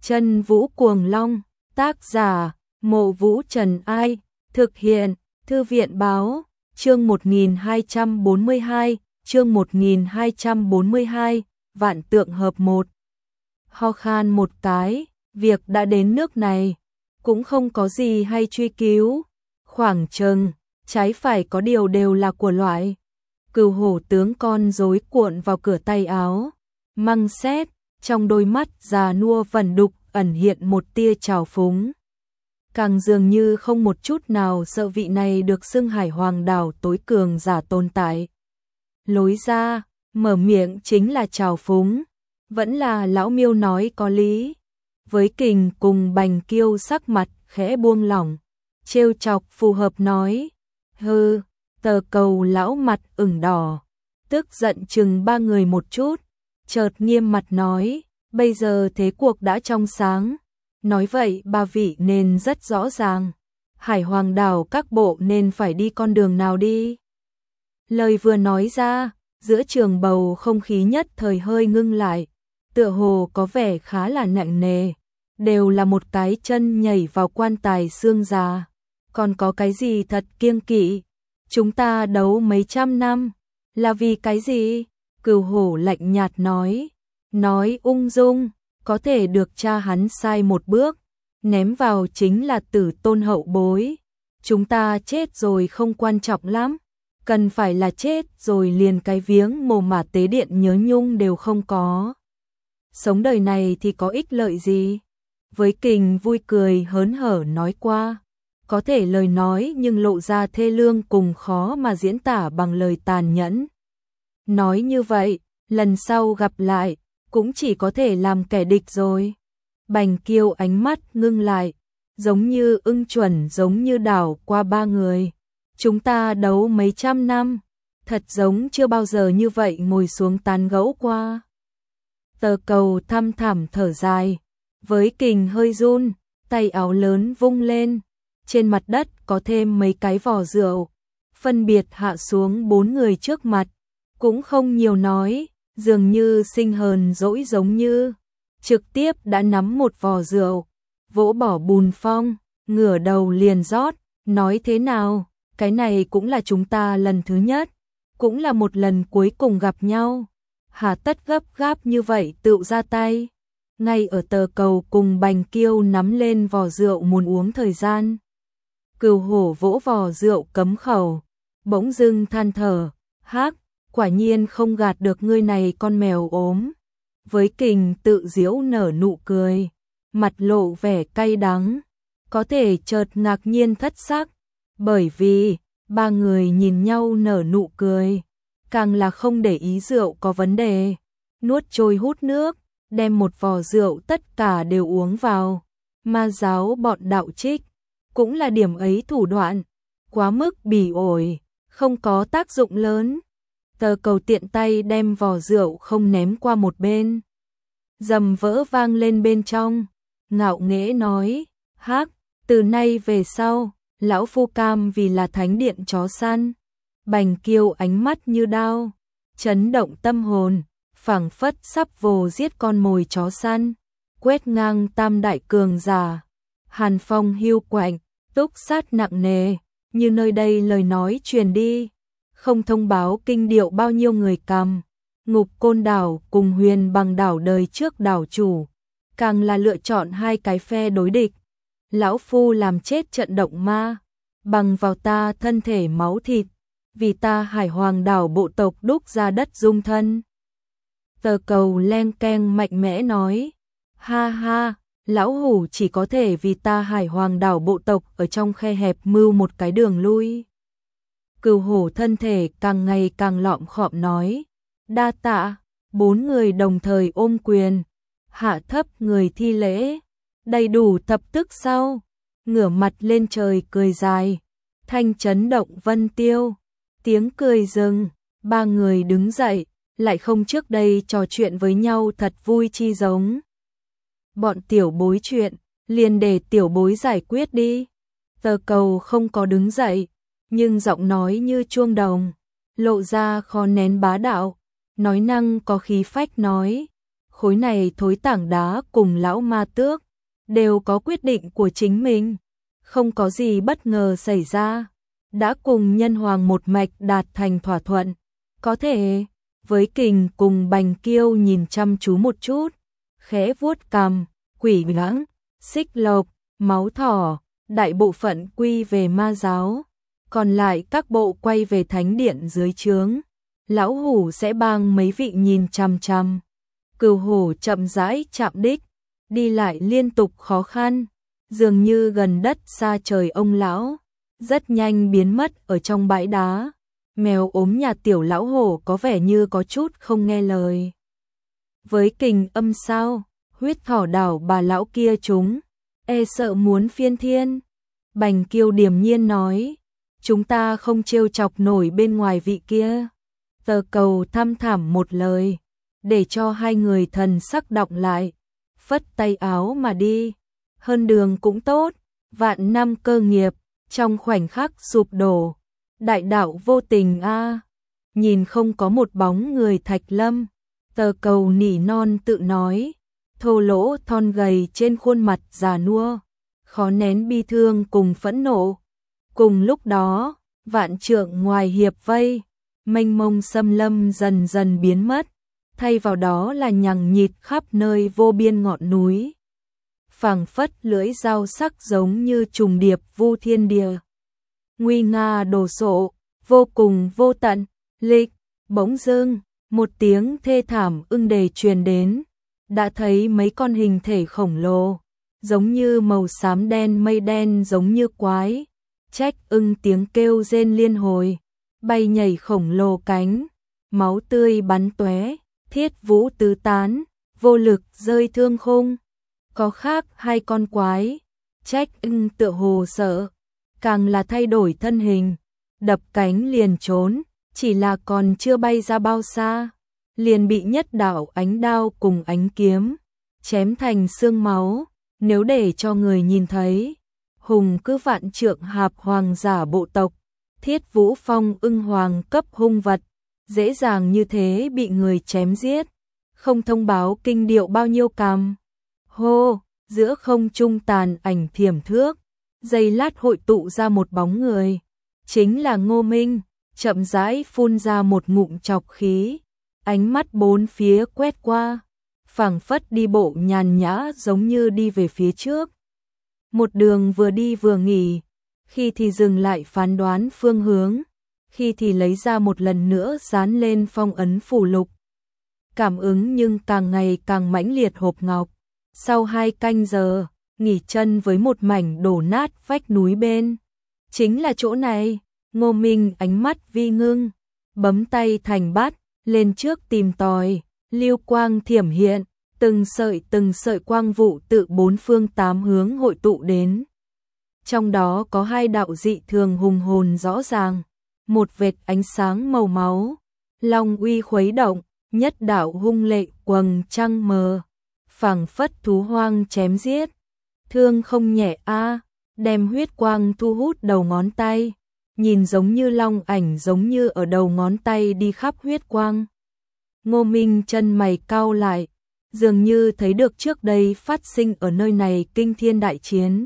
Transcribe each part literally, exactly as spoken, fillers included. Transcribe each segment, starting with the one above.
Chân Vũ Cuồng Long, tác giả, Mộ Vũ Trần Ai, thực hiện, Thư viện Báo, chương một nghìn hai trăm bốn mươi hai, chương một nghìn hai trăm bốn mươi hai, vạn tượng hợp một. Ho khan một cái, việc đã đến nước này, cũng không có gì hay truy cứu, khoảng chừng, trái phải có điều đều là của loại. Cừu hổ tướng con rối cuộn vào cửa tay áo, măng xét, trong đôi mắt già nua vẩn đục ẩn hiện một tia trào phúng. Càng dường như không một chút nào sợ vị này được xưng Hải Hoàng đảo tối cường giả tồn tại. Lối ra, mở miệng chính là trào phúng, vẫn là lão Miêu nói có lý. Với Kình cùng Bành Kiêu sắc mặt khẽ buông lỏng, trêu chọc phù hợp nói, hừ. Tờ Cầu lão mặt ửng đỏ, tức giận chừng ba người một chút, chợt nghiêm mặt nói, bây giờ thế cuộc đã trong sáng, nói vậy ba vị nên rất rõ ràng, Hải Hoàng đảo các bộ nên phải đi con đường nào đi. Lời vừa nói ra, giữa trường bầu không khí nhất thời hơi ngưng lại, tựa hồ có vẻ khá là nặng nề, đều là một cái chân nhảy vào quan tài xương già, còn có cái gì thật kiêng kỵ. Chúng ta đấu mấy trăm năm, là vì cái gì? Cừu hổ lạnh nhạt nói, nói ung dung, có thể được cha hắn sai một bước, ném vào chính là tử tôn hậu bối. Chúng ta chết rồi không quan trọng lắm, cần phải là chết rồi liền cái viếng mồ mả tế điện nhớ nhung đều không có. Sống đời này thì có ích lợi gì? Với Kình vui cười hớn hở nói qua. Có thể lời nói nhưng lộ ra thê lương cùng khó mà diễn tả bằng lời tàn nhẫn. Nói như vậy, lần sau gặp lại, cũng chỉ có thể làm kẻ địch rồi. Bành Kiêu ánh mắt ngưng lại, giống như ưng chuẩn giống như đảo qua ba người. Chúng ta đấu mấy trăm năm, thật giống chưa bao giờ như vậy ngồi xuống tán gẫu qua. Tờ Cầu thăm thẳm thở dài, với Kình hơi run, tay áo lớn vung lên. Trên mặt đất có thêm mấy cái vò rượu, phân biệt hạ xuống bốn người trước mặt, cũng không nhiều nói, dường như sinh hờn dỗi giống như, trực tiếp đã nắm một vò rượu, vỗ bỏ bùn phong, ngửa đầu liền rót, nói thế nào, cái này cũng là chúng ta lần thứ nhất, cũng là một lần cuối cùng gặp nhau, hà tất gấp gáp như vậy tự ra tay. Ngay ở Tờ Cầu cùng Bành Kiêu nắm lên vò rượu muốn uống thời gian. Cừu hổ vỗ vò rượu cấm khẩu, bỗng dưng than thở, hác, quả nhiên không gạt được ngươi này con mèo ốm. Với Kình tự giễu nở nụ cười, mặt lộ vẻ cay đắng, có thể chợt ngạc nhiên thất sắc, bởi vì ba người nhìn nhau nở nụ cười, càng là không để ý rượu có vấn đề, nuốt trôi hút nước, đem một vò rượu tất cả đều uống vào. Ma giáo bọn đạo trích cũng là điểm ấy thủ đoạn, quá mức bỉ ổi, không có tác dụng lớn. Tờ Cầu tiện tay đem vò rượu không ném qua một bên. Dầm vỡ vang lên bên trong, ngạo nghễ nói, hác, từ nay về sau, lão phu cam vì là thánh điện chó săn. Bành Kiêu ánh mắt như đao, chấn động tâm hồn, phảng phất sắp vồ giết con mồi chó săn, quét ngang tam đại cường giả. Hàn phong hiu quạnh, túc sát nặng nề, như nơi đây lời nói truyền đi, không thông báo kinh điệu bao nhiêu người cầm. Ngục Côn đảo cùng Huyền Bằng đảo đời trước đảo chủ, càng là lựa chọn hai cái phe đối địch. Lão phu làm chết trận động ma, bằng vào ta thân thể máu thịt, vì ta Hải Hoàng đảo bộ tộc đúc ra đất dung thân. Tờ Cầu len keng mạnh mẽ nói, ha ha, lão hủ chỉ có thể vì ta Hải Hoàng đảo bộ tộc ở trong khe hẹp mưu một cái đường lui. Cừu hổ thân thể càng ngày càng lọm khọm nói, đa tạ. Bốn người đồng thời ôm quyền, hạ thấp người thi lễ, đầy đủ thập tức sau, ngửa mặt lên trời cười dài, thanh chấn động vân tiêu, tiếng cười dừng, ba người đứng dậy, lại không trước đây trò chuyện với nhau thật vui chi giống. Bọn tiểu bối chuyện, liền để tiểu bối giải quyết đi. Tờ Cầu không có đứng dậy, nhưng giọng nói như chuông đồng, lộ ra khó nén bá đạo, nói năng có khí phách nói, khối này thối tảng đá cùng lão ma tước đều có quyết định của chính mình, không có gì bất ngờ xảy ra, đã cùng nhân hoàng một mạch đạt thành thỏa thuận, có thể. Với Kình cùng Bành Kiêu nhìn chăm chú một chút, khẽ vuốt cằm, quỷ ngãng, xích lộc, máu thỏ, đại bộ phận quy về ma giáo, còn lại các bộ quay về thánh điện dưới trướng. Lão hủ sẽ bang mấy vị nhìn chằm chằm. Cừu hổ chậm rãi chạm đích, đi lại liên tục khó khăn, dường như gần đất xa trời ông lão, rất nhanh biến mất ở trong bãi đá. Mèo ốm nhà tiểu lão hổ có vẻ như có chút không nghe lời. Với Kình âm sao, huyết thỏ đảo bà lão kia chúng, e sợ muốn phiên thiên. Bành Kiêu điềm nhiên nói, chúng ta không trêu chọc nổi bên ngoài vị kia. Tờ cầu thăm thẳm một lời, để cho hai người thần sắc đọng lại, phất tay áo mà đi. Hơn đường cũng tốt, vạn năm cơ nghiệp, trong khoảnh khắc sụp đổ. Đại đạo vô tình a. Nhìn không có một bóng người Thạch Lâm, tờ cầu nỉ non tự nói, thô lỗ thon gầy trên khuôn mặt già nua, khó nén bi thương cùng phẫn nộ. Cùng lúc đó, vạn trượng ngoài hiệp vây, mênh mông xâm lâm dần dần biến mất, thay vào đó là nhằng nhịt khắp nơi vô biên ngọn núi. Phảng phất lưỡi dao sắc giống như trùng điệp vu thiên địa. Nguy nga đồ sộ, vô cùng vô tận, lịch, bỗng dưng, một tiếng thê thảm ưng đề truyền đến, đã thấy mấy con hình thể khổng lồ, giống như màu xám đen mây đen giống như quái, trách ưng tiếng kêu rên liên hồi, bay nhảy khổng lồ cánh, máu tươi bắn tóe, thiết vũ tứ tán, vô lực rơi thương khung. Có khác hai con quái, trách ưng tựa hồ sợ, càng là thay đổi thân hình, đập cánh liền trốn, chỉ là còn chưa bay ra bao xa, liền bị nhất đạo ánh đao cùng ánh kiếm chém thành xương máu. Nếu để cho người nhìn thấy, hùng cứ vạn trượng hạp hoàng giả bộ tộc, thiết vũ phong ưng hoàng cấp hung vật, dễ dàng như thế bị người chém giết, không thông báo kinh điệu bao nhiêu cam. Hô, giữa không trung tàn ảnh thiểm thước, giây lát hội tụ ra một bóng người, chính là Ngô Minh, chậm rãi phun ra một ngụm trọc khí, ánh mắt bốn phía quét qua, phảng phất đi bộ nhàn nhã giống như đi về phía trước. Một đường vừa đi vừa nghỉ, khi thì dừng lại phán đoán phương hướng, khi thì lấy ra một lần nữa dán lên phong ấn phủ lục. Cảm ứng nhưng càng ngày càng mãnh liệt hộp ngọc. Sau hai canh giờ, nghỉ chân với một mảnh đổ nát vách núi bên. Chính là chỗ này, Ngô Minh ánh mắt vi ngưng, bấm tay thành bát, lên trước tìm tòi, lưu quang thiểm hiện, từng sợi từng sợi quang vụ tự bốn phương tám hướng hội tụ đến. Trong đó có hai đạo dị thường hùng hồn rõ ràng, một vệt ánh sáng màu máu, long uy khuấy động, nhất đạo hung lệ quầng trăng mờ, phảng phất thú hoang chém giết, thương không nhẹ a, đem huyết quang thu hút đầu ngón tay, nhìn giống như long ảnh giống như ở đầu ngón tay đi khắp huyết quang. Ngô Minh chân mày cau lại, dường như thấy được trước đây phát sinh ở nơi này kinh thiên đại chiến.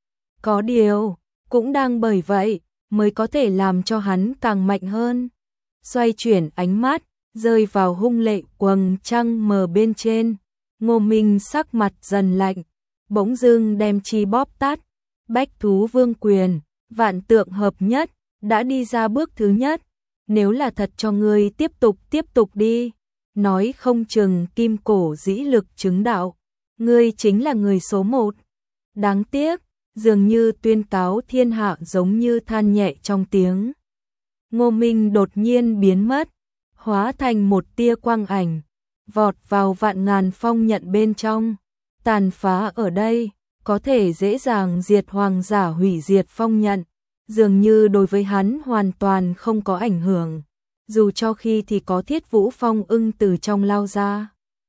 Có điều, cũng đang bởi vậy mới có thể làm cho hắn càng mạnh hơn. Xoay chuyển ánh mắt, rơi vào hung lệ quầng trăng mờ bên trên, Ngô Minh sắc mặt dần lạnh, bỗng dưng đem chi bóp tát, bách thú vương quyền, vạn tượng hợp nhất, đã đi ra bước thứ nhất, nếu là thật cho ngươi tiếp tục tiếp tục đi, nói không chừng kim cổ dĩ lực chứng đạo, ngươi chính là người số một. Đáng tiếc, dường như tuyên cáo thiên hạ giống như than nhẹ trong tiếng. Ngô Minh đột nhiên biến mất, hóa thành một tia quang ảnh, vọt vào vạn ngàn phong nhận bên trong, tàn phá ở đây, có thể dễ dàng diệt hoàng giả hủy diệt phong nhận, dường như đối với hắn hoàn toàn không có ảnh hưởng, dù cho khi thì có thiết vũ phong ưng từ trong lao ra,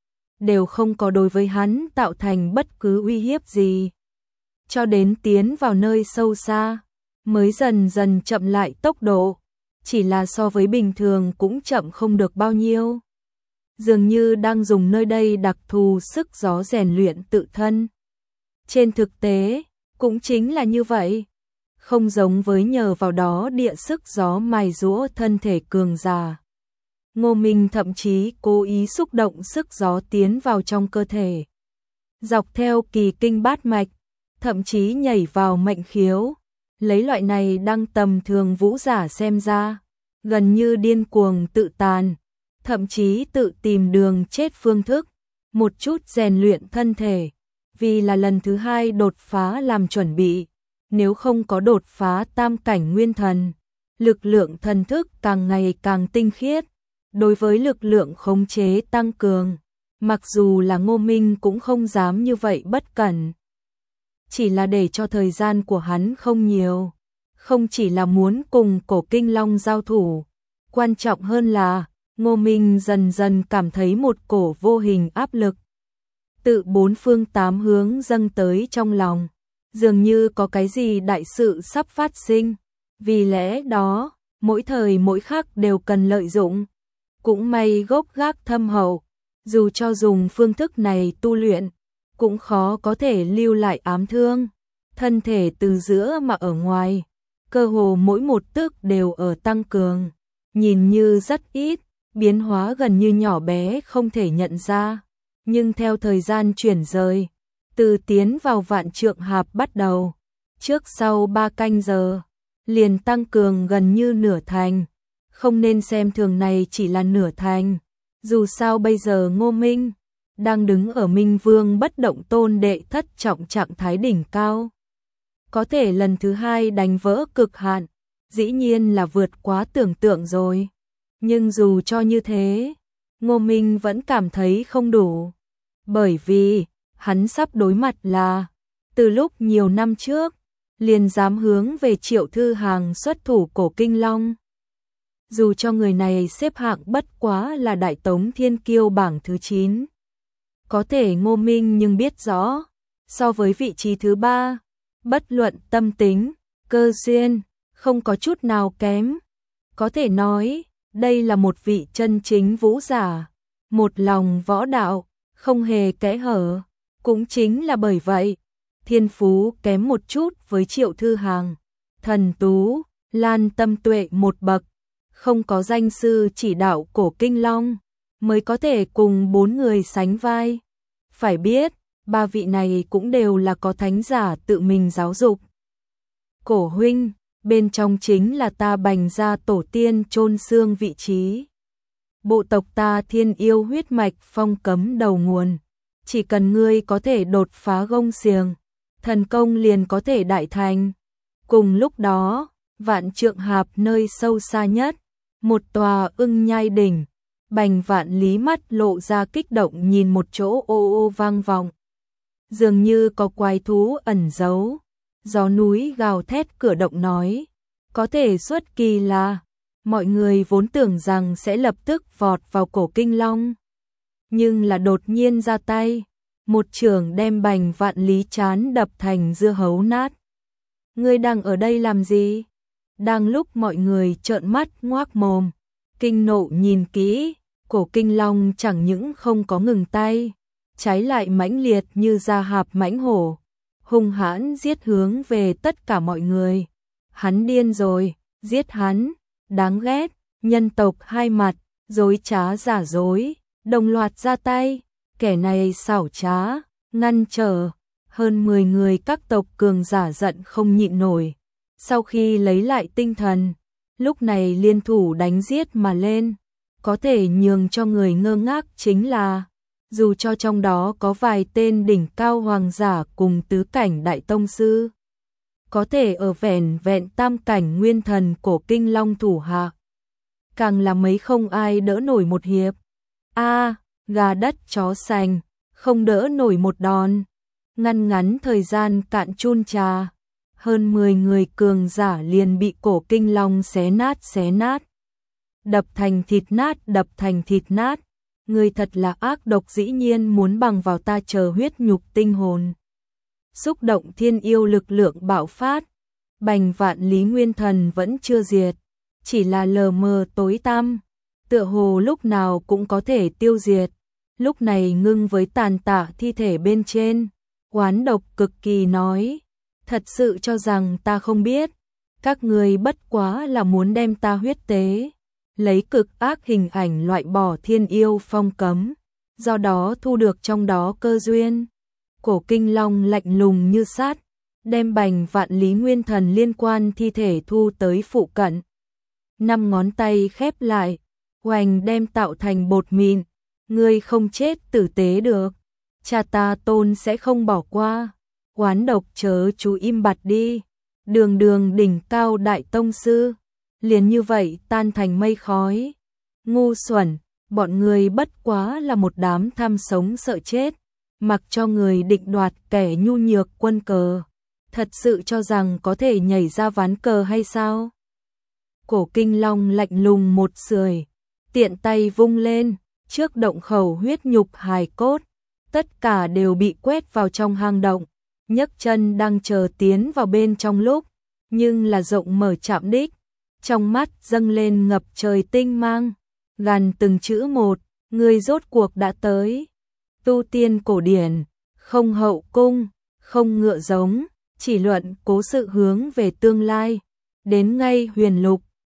đều không có đối với hắn tạo thành bất cứ uy hiếp gì. Cho đến tiến vào nơi sâu xa, mới dần dần chậm lại tốc độ, chỉ là so với bình thường cũng chậm không được bao nhiêu. dường như đang dùng nơi đây đặc thù sức gió rèn luyện tự thân. Trên thực tế, cũng chính là như vậy. Không giống với nhờ vào đó địa sức gió mài giũa thân thể cường giả. Ngô Minh thậm chí cố ý xúc động sức gió tiến vào trong cơ thể. Dọc theo kỳ kinh bát mạch, thậm chí nhảy vào mệnh khiếu. Lấy loại này đang tầm thường vũ giả xem ra, gần như điên cuồng tự tàn, thậm chí tự tìm đường chết phương thức, một chút rèn luyện thân thể, vì là lần thứ hai đột phá làm chuẩn bị, nếu không có đột phá tam cảnh nguyên thần, lực lượng thần thức càng ngày càng tinh khiết, đối với lực lượng khống chế tăng cường, mặc dù là Ngô Minh cũng không dám như vậy bất cẩn. Chỉ là để cho thời gian của hắn không nhiều, không chỉ là muốn cùng cổ kinh long giao thủ, quan trọng hơn là Ngô Minh dần dần cảm thấy một cổ vô hình áp lực. Tự bốn phương tám hướng dâng tới trong lòng, dường như có cái gì đại sự sắp phát sinh, vì lẽ đó, mỗi thời mỗi khắc đều cần lợi dụng. Cũng may gốc gác thâm hậu, dù cho dùng phương thức này tu luyện, cũng khó có thể lưu lại ám thương. Thân thể từ giữa mà ở ngoài, cơ hồ mỗi một tức đều ở tăng cường, nhìn như rất ít, biến hóa gần như nhỏ bé không thể nhận ra. Nhưng theo thời gian chuyển rời, từ tiến vào vạn trượng hạp bắt đầu, trước sau ba canh giờ, liền tăng cường gần như nửa thành. Không nên xem thường này chỉ là nửa thành, dù sao bây giờ Ngô Minh đang đứng ở Minh Vương bất động tôn đệ thất trọng trạng thái đỉnh cao. Có thể lần thứ hai đánh vỡ cực hạn, dĩ nhiên là vượt quá tưởng tượng rồi. Nhưng dù cho như thế, Ngô Minh vẫn cảm thấy không đủ. Bởi vì, hắn sắp đối mặt là, từ lúc nhiều năm trước, liền dám hướng về Triệu Thư Hàng xuất thủ cổ kinh long. Dù cho người này xếp hạng bất quá là Đại Tống Thiên Kiêu bảng thứ chín. Có thể Ngô Minh nhưng biết rõ, so với vị trí thứ ba, bất luận tâm tính, cơ duyên, không có chút nào kém. Có thể nói, đây là một vị chân chính vũ giả, một lòng võ đạo, không hề kẽ hở. Cũng chính là bởi vậy, thiên phú kém một chút với Triệu Thư Hàng, thần tú, lan tâm tuệ một bậc, không có danh sư chỉ đạo cổ kinh long, mới có thể cùng bốn người sánh vai. Phải biết, ba vị này cũng đều là có thánh giả tự mình giáo dục. Cổ huynh, bên trong chính là ta Bành gia tổ tiên chôn xương vị trí. Bộ tộc ta thiên yêu huyết mạch phong cấm đầu nguồn. Chỉ cần ngươi có thể đột phá gông xiềng, thần công liền có thể đại thành. Cùng lúc đó, vạn trượng hạp nơi sâu xa nhất, một tòa ưng nhai đỉnh, Bành Vạn Lý mắt lộ ra kích động nhìn một chỗ ô ô vang vọng. Dường như có quái thú ẩn giấu, gió núi gào thét cửa động nói, có thể xuất kỳ là, mọi người vốn tưởng rằng sẽ lập tức vọt vào cổ kinh long. Nhưng là đột nhiên ra tay, một chưởng đem Bành Vạn Lý chán đập thành dưa hấu nát. Ngươi đang ở đây làm gì? Đang lúc mọi người trợn mắt ngoác mồm, kinh nộ nhìn kỹ, cổ kinh long chẳng những không có ngừng tay, trái lại mãnh liệt như ra hạp mãnh hổ, hung hãn giết hướng về tất cả mọi người. Hắn điên rồi, giết hắn, đáng ghét, nhân tộc hai mặt, dối trá giả dối, đồng loạt ra tay, kẻ này xảo trá, ngăn trở, hơn mười người các tộc cường giả giận không nhịn nổi. Sau khi lấy lại tinh thần, lúc này liên thủ đánh giết mà lên, có thể nhường cho người ngơ ngác chính là, dù cho trong đó có vài tên đỉnh cao hoàng giả cùng tứ cảnh đại tông sư, có thể ở vẻn vẹn tam cảnh nguyên thần cổ kinh long thủ hạ, càng là mấy không ai đỡ nổi một hiệp. A, gà đất chó sành, không đỡ nổi một đòn. Ngăn ngắn thời gian cạn chun trà, hơn mười người cường giả liền bị cổ kinh long xé nát xé nát. Đập thành thịt nát, đập thành thịt nát. Người thật là ác độc, dĩ nhiên muốn bằng vào ta chờ huyết nhục tinh hồn. Xúc động thiên yêu lực lượng bạo phát, Bành Vạn Lý nguyên thần vẫn chưa diệt, chỉ là lờ mờ tối tăm. tựa hồ lúc nào cũng có thể tiêu diệt. Lúc này ngưng với tàn tạ thi thể bên trên, oán độc cực kỳ nói, thật sự cho rằng ta không biết, các người bất quá là muốn đem ta huyết tế, lấy cực ác hình ảnh loại bỏ thiên yêu phong cấm, do đó thu được trong đó cơ duyên. Cổ Kinh Long lạnh lùng như sát, đem bành vạn lý nguyên thần liên quan thi thể thu tới phụ cận. Năm ngón tay khép lại, hoành đem tạo thành bột mịn, ngươi không chết tử tế được, cha ta Tôn sẽ không bỏ qua. Oán độc chớ chú im bặt đi, đường đường đỉnh cao đại tông sư, liền như vậy tan thành mây khói. Ngu xuẩn, bọn người bất quá là một đám tham sống sợ chết, mặc cho người định đoạt kẻ nhu nhược quân cờ, thật sự cho rằng có thể nhảy ra ván cờ hay sao? Cổ Kinh Long lạnh lùng một sưởi, tiện tay vung lên, trước động khẩu huyết nhục hài cốt, tất cả đều bị quét vào trong hang động, nhấc chân đang chờ tiến vào bên trong lúc, nhưng là rộng mở chạm đích, trong mắt dâng lên ngập trời tinh mang, gằn từng chữ một, người rốt cuộc đã tới. Tu tiên cổ điển, không hậu cung, không ngựa giống, chỉ luận cố sự hướng về tương lai, đến ngay huyền lục,